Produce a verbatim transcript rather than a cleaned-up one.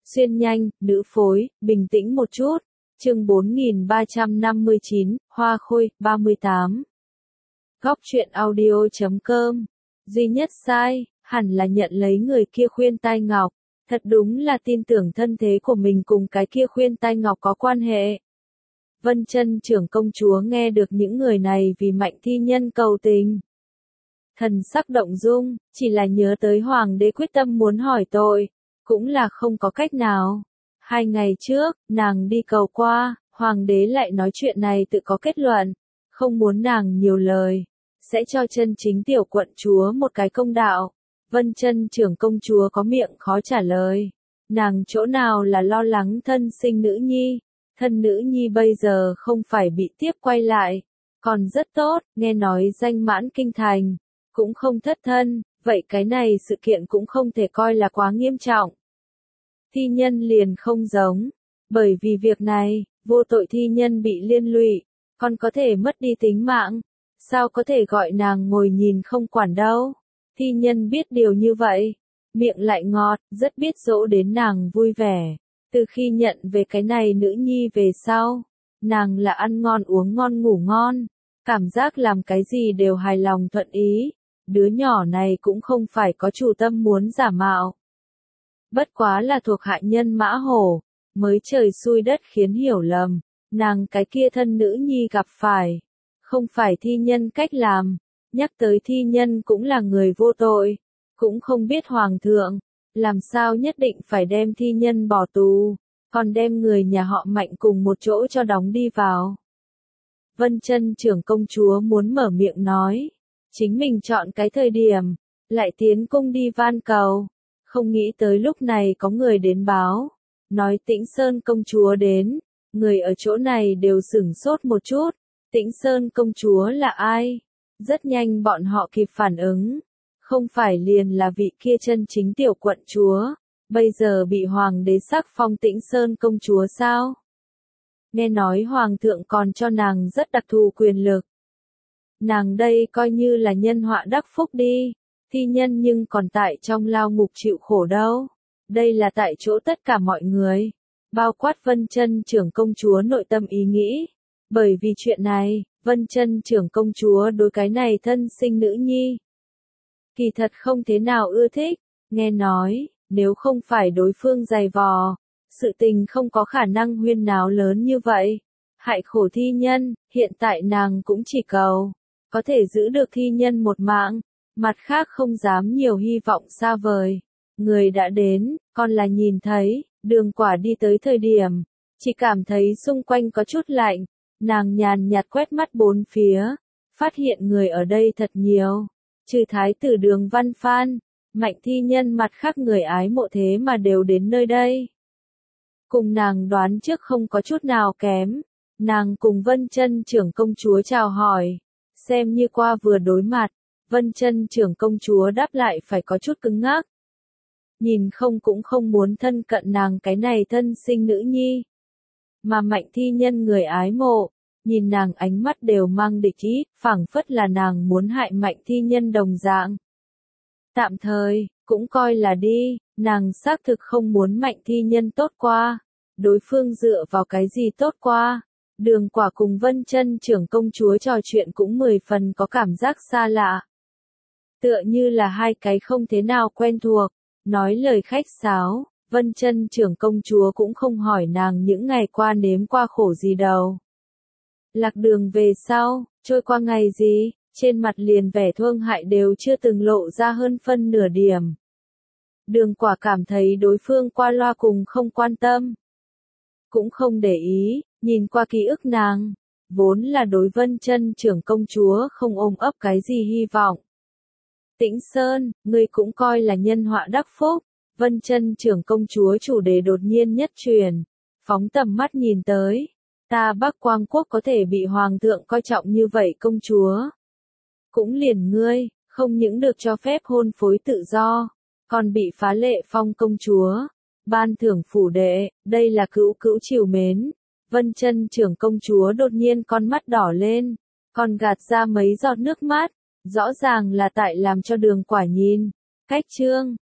xuyên nhanh, nữ phối, bình tĩnh một chút. Chương bốn nghìn ba trăm năm mươi chín, Hoa Khôi, ba mươi tám. Góc truyện audio chấm com. Duy nhất sai, hẳn là nhận lấy người kia khuyên tai ngọc. Thật đúng là tin tưởng thân thế của mình cùng cái kia khuyên tai ngọc có quan hệ. Vân Chân trưởng công chúa nghe được những người này vì Mạnh Thi Nhân cầu tình. Thần sắc động dung, chỉ là nhớ tới hoàng đế quyết tâm muốn hỏi tội, cũng là không có cách nào. Hai ngày trước, nàng đi cầu qua, hoàng đế lại nói chuyện này tự có kết luận, không muốn nàng nhiều lời, sẽ cho chân chính tiểu quận chúa một cái công đạo. Vân Chân trưởng công chúa có miệng khó trả lời, nàng chỗ nào là lo lắng thân sinh nữ nhi, thân nữ nhi bây giờ không phải bị tiếp quay lại, còn rất tốt, nghe nói danh mãn kinh thành, cũng không thất thân, vậy cái này sự kiện cũng không thể coi là quá nghiêm trọng. Thi Nhân liền không giống, bởi vì việc này, vô tội thi nhân bị liên lụy, còn có thể mất đi tính mạng, sao có thể gọi nàng ngồi nhìn không quản đâu. Thi Nhân biết điều như vậy, miệng lại ngọt, rất biết dỗ đến nàng vui vẻ. Từ khi nhận về cái này nữ nhi về sau, nàng là ăn ngon uống ngon ngủ ngon, cảm giác làm cái gì đều hài lòng thuận ý, đứa nhỏ này cũng không phải có chủ tâm muốn giả mạo. Bất quá là thuộc hạ nhân mã hổ, mới trời xui đất khiến hiểu lầm, nàng cái kia thân nữ nhi gặp phải, không phải thi nhân cách làm, nhắc tới thi nhân cũng là người vô tội, cũng không biết hoàng thượng, làm sao nhất định phải đem thi nhân bỏ tù, còn đem người nhà họ Mạnh cùng một chỗ cho đóng đi vào. Vân Chân trưởng công chúa muốn mở miệng nói, chính mình chọn cái thời điểm, lại tiến cung đi van cầu. Không nghĩ tới lúc này có người đến báo, nói Tĩnh Sơn công chúa đến, người ở chỗ này đều sửng sốt một chút, Tĩnh Sơn công chúa là ai? Rất nhanh bọn họ kịp phản ứng, không phải liền là vị kia chân chính tiểu quận chúa, bây giờ bị hoàng đế sắc phong Tĩnh Sơn công chúa sao? Nghe nói hoàng thượng còn cho nàng rất đặc thù quyền lực. Nàng đây coi như là nhân họa đắc phúc đi. Thi nhân nhưng còn tại trong lao ngục chịu khổ đâu. Đây là tại chỗ tất cả mọi người, bao quát Vân Chân trưởng công chúa nội tâm ý nghĩ. Bởi vì chuyện này, Vân Chân trưởng công chúa đối cái này thân sinh nữ nhi, kỳ thật không thế nào ưa thích, nghe nói, nếu không phải đối phương dày vò, sự tình không có khả năng huyên náo lớn như vậy. Hại khổ thi nhân, hiện tại nàng cũng chỉ cầu, có thể giữ được thi nhân một mạng. Mặt khác không dám nhiều hy vọng xa vời. Người đã đến, còn là nhìn thấy, Đường Quả đi tới thời điểm, chỉ cảm thấy xung quanh có chút lạnh, nàng nhàn nhạt quét mắt bốn phía, phát hiện người ở đây thật nhiều, trừ thái tử Đường Văn Phan, Mạnh Thi Nhân mặt khác người ái mộ thế mà đều đến nơi đây. Cùng nàng đoán trước không có chút nào kém, nàng cùng Vân Chân trưởng công chúa chào hỏi, xem như qua vừa đối mặt. Vân Chân trưởng công chúa đáp lại phải có chút cứng ngắc. Nhìn không cũng không muốn thân cận nàng cái này thân sinh nữ nhi. Mà Mạnh Thi Nhân người ái mộ, nhìn nàng ánh mắt đều mang địch ý, phảng phất là nàng muốn hại Mạnh Thi Nhân đồng dạng. Tạm thời, cũng coi là đi, nàng xác thực không muốn Mạnh Thi Nhân tốt qua. Đối phương dựa vào cái gì tốt qua. Đường Quả cùng Vân Chân trưởng công chúa trò chuyện cũng mười phần có cảm giác xa lạ. Tựa như là hai cái không thế nào quen thuộc, nói lời khách sáo, Vân Chân trưởng công chúa cũng không hỏi nàng những ngày qua nếm qua khổ gì đâu. Lạc đường về sau, trôi qua ngày gì, trên mặt liền vẻ thương hại đều chưa từng lộ ra hơn phân nửa điểm. Đường Quả cảm thấy đối phương qua loa cùng không quan tâm, cũng không để ý, nhìn qua ký ức nàng, vốn là đối Vân Chân trưởng công chúa không ôm ấp cái gì hy vọng. Tĩnh Sơn, ngươi cũng coi là nhân họa đắc phúc. Vân Chân trưởng công chúa chủ đề đột nhiên nhất truyền, phóng tầm mắt nhìn tới, ta Bắc Quang quốc có thể bị hoàng thượng coi trọng như vậy công chúa. Cũng liền ngươi, không những được cho phép hôn phối tự do, còn bị phá lệ phong công chúa, ban thưởng phủ đệ, đây là cữu cữu chiều mến. Vân Chân trưởng công chúa đột nhiên con mắt đỏ lên, còn gạt ra mấy giọt nước mắt. Rõ ràng là tại làm cho Đường Quả nhìn. Cách chương,